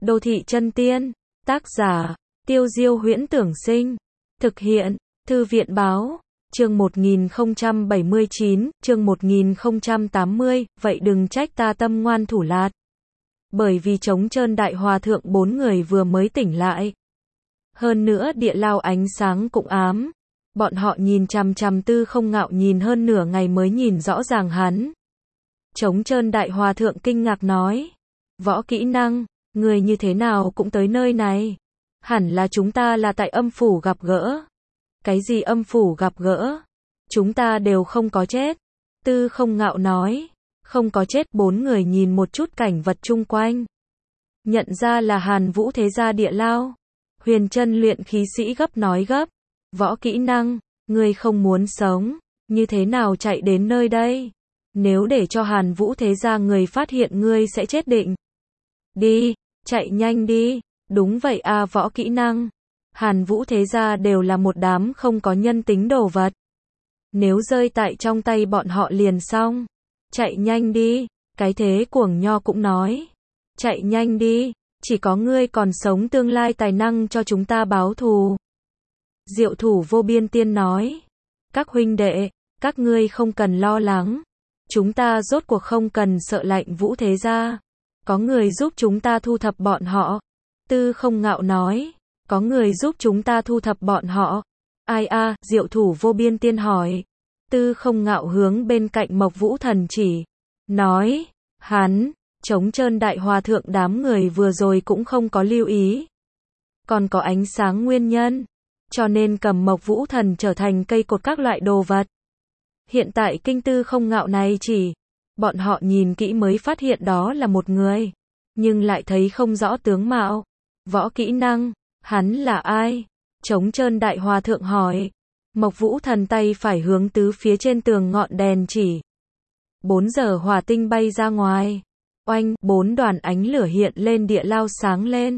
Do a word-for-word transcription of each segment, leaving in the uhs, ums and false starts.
Đô thị chân tiên, tác giả, Tiêu Diêu Huyễn Tưởng Sinh, thực hiện, Thư viện Báo, chương một nghìn không trăm bảy mươi chín, chương một nghìn không trăm tám mươi, vậy đừng trách ta tâm ngoan thủ lạt. Bởi vì trống trơn đại hòa thượng bốn người vừa mới tỉnh lại. Hơn nữa địa lao ánh sáng cũng ám. Bọn họ nhìn chằm chằm Tư Không Ngạo nhìn hơn nửa ngày mới nhìn rõ ràng hắn. Trống trơn đại hòa thượng kinh ngạc nói. Võ kỹ năng, người như thế nào cũng tới nơi này. Hẳn là chúng ta là tại âm phủ gặp gỡ. Cái gì âm phủ gặp gỡ? Chúng ta đều không có chết. Tư Không Ngạo nói. Không có chết. Bốn người nhìn một chút cảnh vật chung quanh. Nhận ra là Hàn Vũ thế gia địa lao. Huyền chân luyện khí sĩ gấp nói gấp. Võ kỹ năng, ngươi không muốn sống, như thế nào chạy đến nơi đây? Nếu để cho Hàn Vũ thế gia người phát hiện ngươi sẽ chết định. Đi, chạy nhanh đi. Đúng vậy a, võ kỹ năng. Hàn Vũ thế gia đều là một đám không có nhân tính đồ vật. Nếu rơi tại trong tay bọn họ liền xong. Chạy nhanh đi. Cái thế cuồng nho cũng nói. Chạy nhanh đi, chỉ có ngươi còn sống tương lai tài năng cho chúng ta báo thù. Diệu Thủ Vô Biên Tiên nói. Các huynh đệ, các ngươi không cần lo lắng. Chúng ta rốt cuộc không cần sợ lạnh Vũ thế gia. Có người giúp chúng ta thu thập bọn họ. Tư Không Ngạo nói. Có người giúp chúng ta thu thập bọn họ. Ai a? Diệu Thủ Vô Biên Tiên hỏi. Tư Không Ngạo hướng bên cạnh Mộc Vũ Thần chỉ. Nói. Hắn, trống trơn đại hòa thượng đám người vừa rồi cũng không có lưu ý. Còn có ánh sáng nguyên nhân. Cho nên cầm Mộc Vũ Thần trở thành cây cột các loại đồ vật. Hiện tại kinh Tư Không Ngạo này chỉ. Bọn họ nhìn kỹ mới phát hiện đó là một người. Nhưng lại thấy không rõ tướng mạo. Võ kỹ năng, hắn là ai? Trống trơn đại hòa thượng hỏi. Mộc Vũ Thần tay phải hướng tứ phía trên tường ngọn đèn chỉ. Bốn giờ hỏa tinh bay ra ngoài. Oanh, bốn đoàn ánh lửa hiện lên địa lao sáng lên.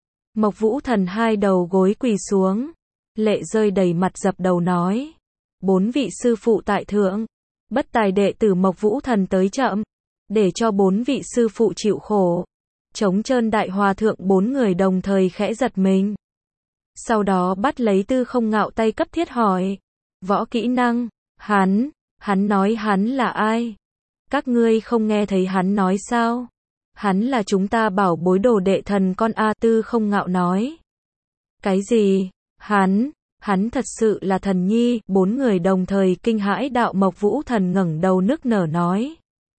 Mộc Vũ Thần hai đầu gối quỳ xuống. Lệ rơi đầy mặt dập đầu nói. Bốn vị sư phụ tại thượng. Bất tài đệ tử Mộc Vũ Thần tới chậm. Để cho bốn vị sư phụ chịu khổ. Trống trơn đại hòa thượng bốn người đồng thời khẽ giật mình. Sau đó bắt lấy Tư Không Ngạo tay cấp thiết hỏi. Võ kỹ năng, hắn, hắn nói hắn là ai? Các ngươi không nghe thấy hắn nói sao? Hắn là chúng ta bảo bối đồ đệ thần con A. Tư Không Ngạo nói. Cái gì? Hắn, hắn thật sự là thần nhi. Bốn người đồng thời kinh hãi. Đạo Mộc Vũ Thần ngẩng đầu nức nở nói.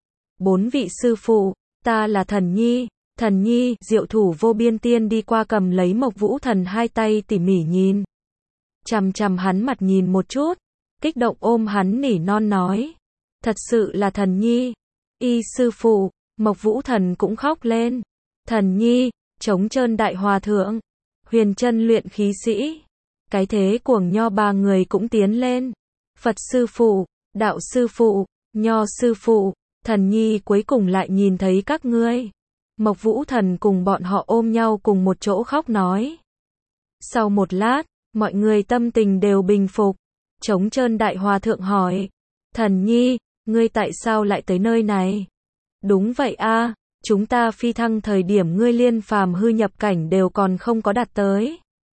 Bốn vị sư phụ, ta là thần nhi. Thần nhi, Diệu Thủ Vô Biên Tiên đi qua cầm lấy Mộc Vũ Thần hai tay tỉ mỉ nhìn. Chằm chằm hắn mặt nhìn một chút. Kích động ôm hắn nỉ non nói. Thật sự là thần nhi. Y sư phụ, Mộc Vũ Thần cũng khóc lên. Thần nhi, trống trơn đại hòa thượng. Huyền chân luyện khí sĩ. Cái thế cuồng nho ba người cũng tiến lên. Phật sư phụ, đạo sư phụ, nho sư phụ, thần nhi cuối cùng lại nhìn thấy các ngươi. Mộc Vũ Thần cùng bọn họ ôm nhau cùng một chỗ khóc nói. Sau một lát, mọi người tâm tình đều bình phục. Trống trơn đại hòa thượng hỏi. Thần nhi, ngươi tại sao lại tới nơi này? Đúng vậy a, chúng ta phi thăng thời điểm ngươi liên phàm hư nhập cảnh đều còn không có đạt tới.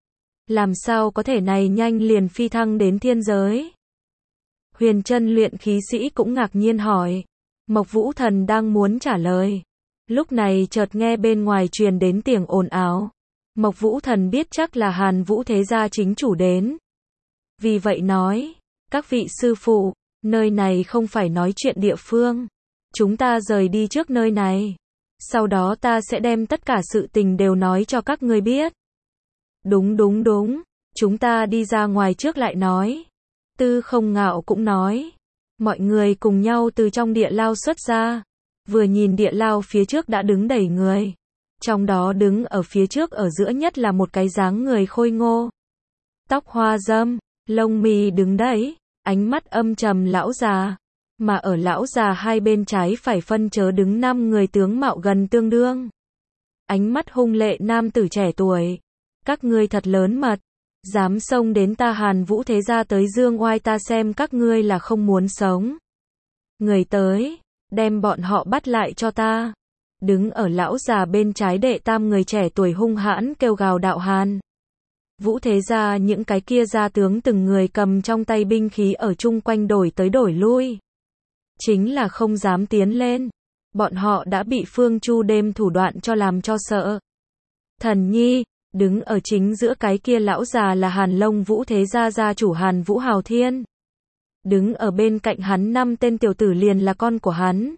Làm sao có thể này nhanh liền phi thăng đến thiên giới? Huyền chân luyện khí sĩ cũng ngạc nhiên hỏi. Mộc Vũ Thần đang muốn trả lời. Lúc này chợt nghe bên ngoài truyền đến tiếng ồn ào. Mộc Vũ Thần biết chắc là Hàn Vũ thế gia chính chủ đến. Vì vậy nói, các vị sư phụ, nơi này không phải nói chuyện địa phương. Chúng ta rời đi trước nơi này. Sau đó ta sẽ đem tất cả sự tình đều nói cho các ngươi biết. Đúng đúng đúng, chúng ta đi ra ngoài trước lại nói. Tư Không Ngạo cũng nói. Mọi người cùng nhau từ trong địa lao xuất ra. Vừa nhìn địa lao phía trước đã đứng đầy người. Trong đó đứng ở phía trước ở giữa nhất là một cái dáng người khôi ngô. Tóc hoa râm, lông mì đứng đấy, ánh mắt âm trầm lão già. Mà ở lão già hai bên trái phải phân chớ đứng năm người tướng mạo gần tương đương. Ánh mắt hung lệ nam tử trẻ tuổi. Các ngươi thật lớn mật. Dám xông đến ta Hàn Vũ thế gia tới dương oai ta xem các ngươi là không muốn sống. Người tới. Đem bọn họ bắt lại cho ta. đứng ở lão già bên trái đệ tam người trẻ tuổi hung hãn kêu gào đạo Hàn Vũ thế gia những cái kia gia tướng từng người cầm trong tay binh khí ở chung quanh đổi tới đổi lui. Chính là không dám tiến lên. Bọn họ đã bị Phương Chu đêm thủ đoạn cho làm cho sợ. Thần nhi, đứng ở chính giữa cái kia lão già là Hàn Long Vũ thế gia gia chủ Hàn Vũ Hào Thiên. Đứng ở bên cạnh hắn năm tên tiểu tử liền là con của hắn.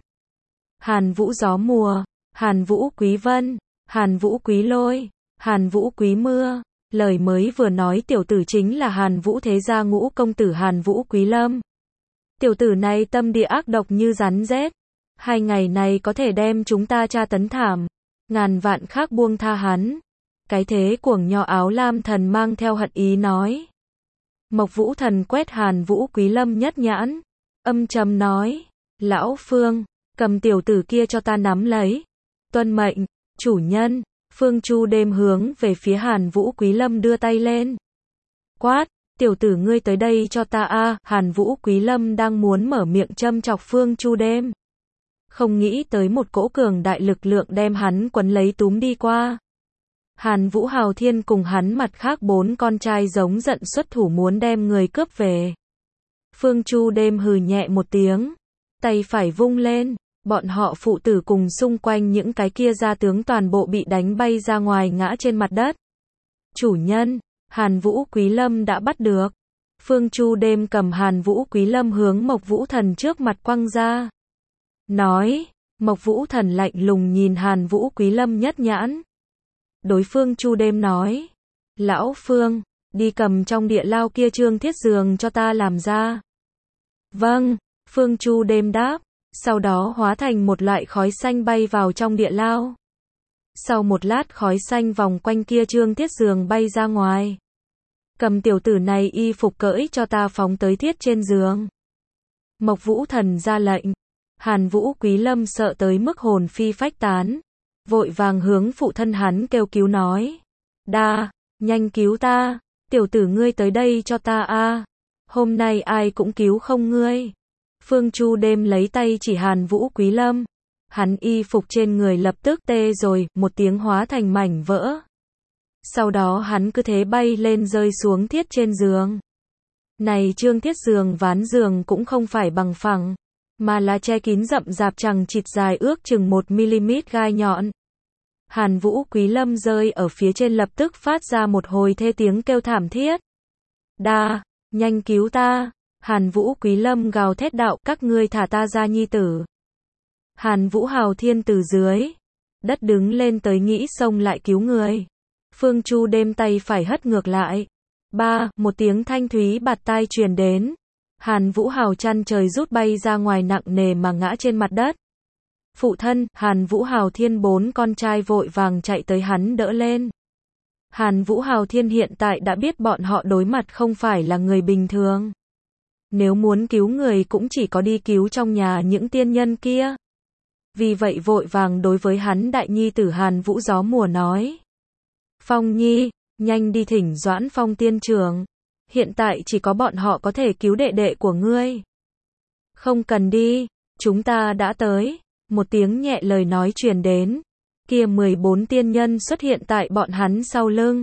Hàn Vũ Gió Mùa, Hàn Vũ Quý Vân, Hàn Vũ Quý Lôi, Hàn Vũ Quý Mưa. Lời mới vừa nói tiểu tử chính là Hàn Vũ thế gia ngũ công tử Hàn Vũ Quý Lâm. Tiểu tử này tâm địa ác độc như rắn rết. Hai ngày này có thể đem chúng ta tra tấn thảm. Ngàn vạn khác buông tha hắn. Cái thế cuồng nho áo lam thần mang theo hận ý nói. Mộc Vũ thần quét Hàn Vũ Quý Lâm nhất nhãn. Âm trầm nói. Lão Phương, cầm tiểu tử kia cho ta nắm lấy. Tuân mệnh, chủ nhân. Phương Chu đêm hướng về phía Hàn Vũ Quý Lâm đưa tay lên. Quát, tiểu tử ngươi tới đây cho ta a. À, Hàn Vũ Quý Lâm đang muốn mở miệng châm chọc Phương Chu đêm. Không nghĩ tới một cỗ cường đại lực lượng đem hắn quấn lấy túm đi qua. Hàn Vũ Hào Thiên cùng hắn mặt khác bốn con trai giống giận xuất thủ muốn đem người cướp về. Phương Chu đêm hừ nhẹ một tiếng, tay phải vung lên. Bọn họ phụ tử cùng xung quanh những cái kia gia tướng toàn bộ bị đánh bay ra ngoài ngã trên mặt đất. Chủ nhân, Hàn Vũ Quý Lâm đã bắt được. Phương Chu đêm cầm Hàn Vũ Quý Lâm hướng Mộc Vũ Thần trước mặt quăng ra. Nói, Mộc Vũ Thần lạnh lùng nhìn Hàn Vũ Quý Lâm nhất nhãn. Đối phương Chu đêm nói, Lão Phương, đi cầm trong địa lao kia trương thiết giường cho ta làm ra. Vâng, Phương Chu đêm đáp. Sau đó hóa thành một loại khói xanh bay vào trong địa lao. Sau một lát khói xanh vòng quanh kia trương thiết giường bay ra ngoài. Cầm tiểu tử này y phục cởi cho ta phóng tới thiết trên giường. Mộc Vũ Thần ra lệnh. Hàn Vũ Quý Lâm sợ tới mức hồn phi phách tán. Vội vàng hướng phụ thân hắn kêu cứu nói. Đa, nhanh cứu ta. Tiểu tử ngươi tới đây cho ta a. Hôm nay ai cũng cứu không ngươi. Phương Chu đêm lấy tay chỉ Hàn Vũ Quý Lâm. Hắn y phục trên người lập tức tê rồi, một tiếng hóa thành mảnh vỡ. Sau đó hắn cứ thế bay lên rơi xuống thiết trên giường. Này trương thiết giường ván giường cũng không phải bằng phẳng, mà là che kín rậm rạp chằng chịt dài ước chừng một mi-li-mét gai nhọn. Hàn Vũ Quý Lâm rơi ở phía trên lập tức phát ra một hồi thê tiếng kêu thảm thiết. Đa, nhanh cứu ta. Hàn Vũ Quý Lâm gào thét đạo, các ngươi thả ta ra nhi tử. Hàn Vũ Hào Thiên từ dưới đất đứng lên tới nghĩ xông lại cứu người. Phương Chu đêm tay phải hất ngược lại. Ba, một tiếng thanh thúy bạt tai truyền đến. Hàn Vũ Hào chăn trời rút bay ra ngoài nặng nề mà ngã trên mặt đất. Phụ thân, Hàn Vũ Hào Thiên bốn con trai vội vàng chạy tới hắn đỡ lên. Hàn Vũ Hào Thiên hiện tại đã biết bọn họ đối mặt không phải là người bình thường. Nếu muốn cứu người cũng chỉ có đi cứu trong nhà những tiên nhân kia. Vì vậy vội vàng đối với hắn đại nhi tử Hàn Vũ Gió Mùa nói. Phong Nhi, nhanh đi thỉnh Doãn Phong tiên trưởng. Hiện tại chỉ có bọn họ có thể cứu đệ đệ của ngươi. Không cần đi, chúng ta đã tới. Một tiếng nhẹ lời nói truyền đến. Kia mười bốn tiên nhân xuất hiện tại bọn hắn sau lưng.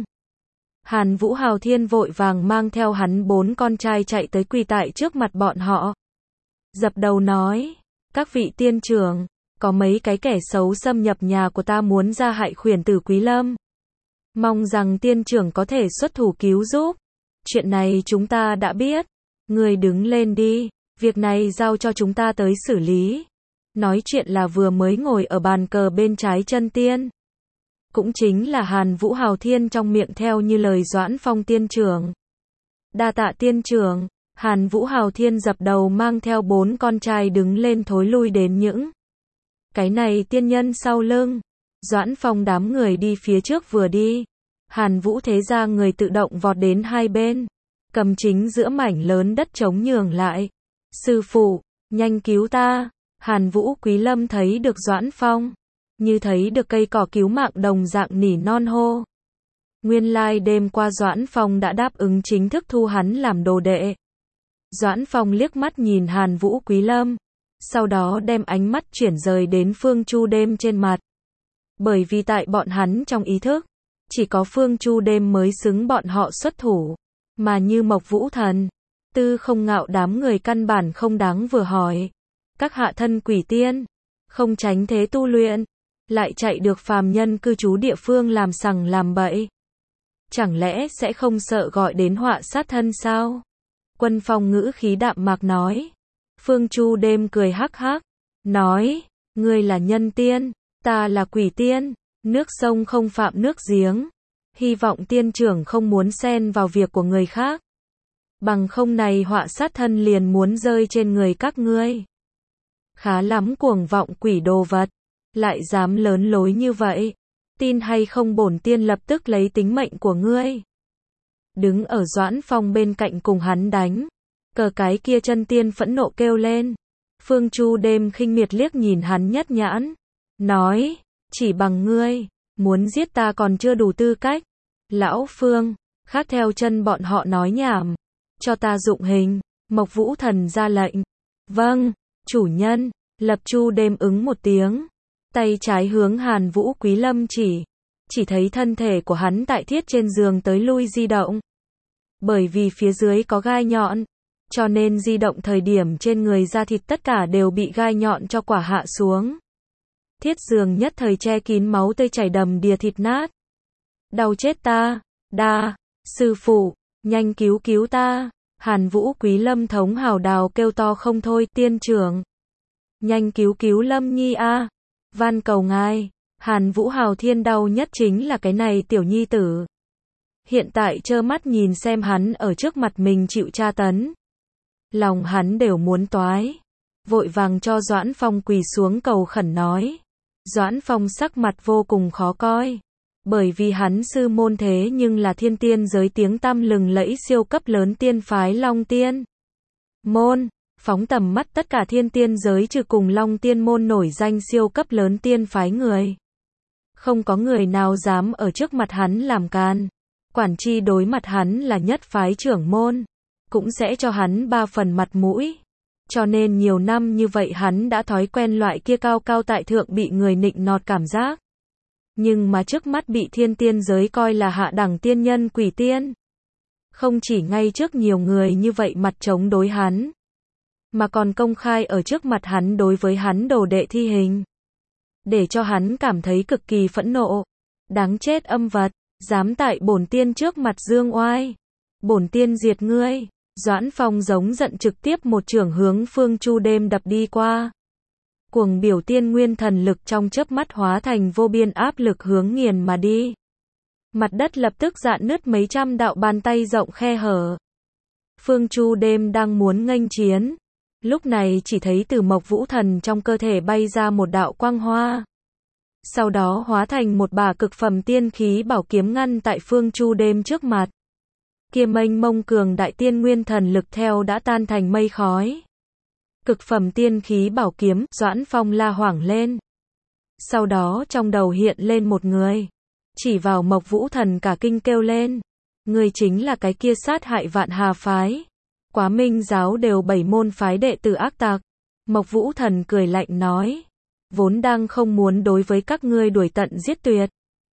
Hàn Vũ Hào Thiên vội vàng mang theo hắn bốn con trai chạy tới quỳ tại trước mặt bọn họ. Dập đầu nói, các vị tiên trưởng, có mấy cái kẻ xấu xâm nhập nhà của ta muốn ra hại khuyển tử Quý Lâm. Mong rằng tiên trưởng có thể xuất thủ cứu giúp. Chuyện này chúng ta đã biết. Người đứng lên đi, việc này giao cho chúng ta tới xử lý. Nói chuyện là vừa mới ngồi ở bàn cờ bên trái chân tiên. Cũng chính là Hàn Vũ Hào Thiên trong miệng theo như lời Doãn Phong tiên trưởng. Đa tạ tiên trưởng. Hàn Vũ Hào Thiên dập đầu mang theo bốn con trai đứng lên thối lui đến những cái này tiên nhân sau lưng. Doãn Phong đám người đi phía trước vừa đi. Hàn Vũ thế ra người tự động vọt đến hai bên. Cầm chính giữa mảnh lớn đất trống nhường lại. Sư phụ, nhanh cứu ta. Hàn Vũ Quý Lâm thấy được Doãn Phong. Như thấy được cây cỏ cứu mạng đồng dạng nỉ non hô. Nguyên lai đêm qua Doãn Phong đã đáp ứng chính thức thu hắn làm đồ đệ. Doãn Phong liếc mắt nhìn Hàn Vũ Quý Lâm. Sau đó đem ánh mắt chuyển rời đến Phương Chu đêm trên mặt. Bởi vì tại bọn hắn trong ý thức, chỉ có Phương Chu Đêm mới xứng bọn họ xuất thủ, mà như Mộc Vũ Thần, Tư Không Ngạo đám người căn bản không đáng vừa hỏi. Các hạ thân quỷ tiên, không tránh thế tu luyện, lại chạy được phàm nhân cư trú địa phương làm sằng làm bậy. Chẳng lẽ sẽ không sợ gọi đến họa sát thân sao? Quân Phong ngữ khí đạm mạc nói. Phương Chu Đêm cười hắc hắc, nói, ngươi là nhân tiên, ta là quỷ tiên, nước sông không phạm nước giếng. Hy vọng tiên trưởng không muốn xen vào việc của người khác. Bằng không này họa sát thân liền muốn rơi trên người các ngươi. Khá lắm cuồng vọng quỷ đồ vật, lại dám lớn lối như vậy. Tin hay không bổn tiên lập tức lấy tính mệnh của ngươi. Đứng ở Doãn Phong bên cạnh cùng hắn đánh. Cờ cái kia chân tiên phẫn nộ kêu lên. Phương Chu Đêm khinh miệt liếc nhìn hắn nhất nhãn. Nói, chỉ bằng ngươi, muốn giết ta còn chưa đủ tư cách. Lão Phương, khác theo chân bọn họ nói nhảm. Cho ta dụng hình. Mộc Vũ Thần ra lệnh. Vâng, chủ nhân. Lập Chu Đêm ứng một tiếng. Tay trái hướng Hàn Vũ Quý Lâm chỉ. Chỉ thấy thân thể của hắn tại thiết trên giường tới lui di động. Bởi vì phía dưới có gai nhọn, cho nên di động thời điểm trên người da thịt tất cả đều bị gai nhọn cho quả hạ xuống. Thiết giường nhất thời che kín máu tươi chảy đầm đìa thịt nát. Đau chết ta, đa, sư phụ, nhanh cứu cứu ta. Hàn Vũ Quý Lâm thống hào đào kêu to không thôi, tiên trưởng. Nhanh cứu cứu Lâm Nhi a, van cầu ngài. Hàn Vũ Hào Thiên đau nhất chính là cái này tiểu nhi tử. Hiện tại trơ mắt nhìn xem hắn ở trước mặt mình chịu tra tấn. Lòng hắn đều muốn toái. Vội vàng cho Doãn Phong quỳ xuống cầu khẩn nói. Doãn Phong sắc mặt vô cùng khó coi. Bởi vì hắn sư môn thế nhưng là thiên tiên giới tiếng tăm lừng lẫy siêu cấp lớn tiên phái Long Tiên Môn. Phóng tầm mắt tất cả thiên tiên giới trừ cùng Long Tiên Môn nổi danh siêu cấp lớn tiên phái người. Không có người nào dám ở trước mặt hắn làm can. Quản chi đối mặt hắn là nhất phái trưởng môn. Cũng sẽ cho hắn ba phần mặt mũi. Cho nên nhiều năm như vậy hắn đã thói quen loại kia cao cao tại thượng bị người nịnh nọt cảm giác. Nhưng mà trước mắt bị thiên tiên giới coi là hạ đẳng tiên nhân quỷ tiên. Không chỉ ngay trước nhiều người như vậy mặt chống đối hắn. Mà còn công khai ở trước mặt hắn đối với hắn đồ đệ thi hình. Để cho hắn cảm thấy cực kỳ phẫn nộ. Đáng chết âm vật, dám tại bổn tiên trước mặt dương oai. Bổn tiên diệt ngươi. Doãn Phong giống giận trực tiếp một chưởng hướng Phương Chu Đêm đập đi qua. Cuồng biểu tiên nguyên thần lực trong chớp mắt hóa thành vô biên áp lực hướng nghiền mà đi. Mặt đất lập tức rạn nứt mấy trăm đạo bàn tay rộng khe hở. Phương Chu Đêm đang muốn nghênh chiến. Lúc này chỉ thấy từ Mộc Vũ Thần trong cơ thể bay ra một đạo quang hoa. Sau đó hóa thành một bả cực phẩm tiên khí bảo kiếm ngăn tại Phương Chu Đêm trước mặt. Kia mênh mông cường đại tiên nguyên thần lực theo đã tan thành mây khói. Cực phẩm tiên khí bảo kiếm, Doãn Phong la hoảng lên. Sau đó trong đầu hiện lên một người. Chỉ vào Mộc Vũ Thần cả kinh kêu lên. Người chính là cái kia sát hại Vạn Hà phái. Quá Minh giáo đều bảy môn phái đệ tử ác tặc. Mộc Vũ Thần cười lạnh nói. Vốn đang không muốn đối với các ngươi đuổi tận giết tuyệt.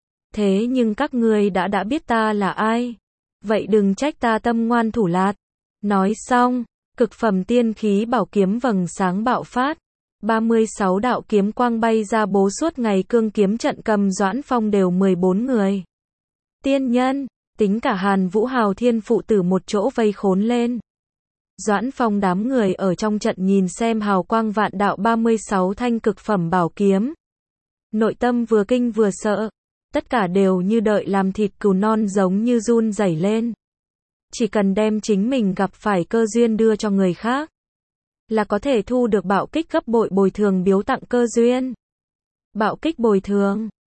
Thế nhưng các ngươi đã đã biết ta là ai. Vậy đừng trách ta tâm ngoan thủ lạt. Nói xong, cực phẩm tiên khí bảo kiếm vầng sáng bạo phát. ba mươi sáu đạo kiếm quang bay ra bố suốt ngày cương kiếm trận cầm Doãn Phong đều mười bốn người. Tiên nhân, tính cả Hàn Vũ Hào Thiên phụ tử một chỗ vây khốn lên. Doãn Phong đám người ở trong trận nhìn xem hào quang vạn đạo ba mươi sáu thanh cực phẩm bảo kiếm. Nội tâm vừa kinh vừa sợ. Tất cả đều như đợi làm thịt cừu non giống như run rẩy lên. Chỉ cần đem chính mình gặp phải cơ duyên đưa cho người khác. Là có thể thu được bạo kích gấp bội bồi thường biếu tặng cơ duyên. Bạo kích bồi thường.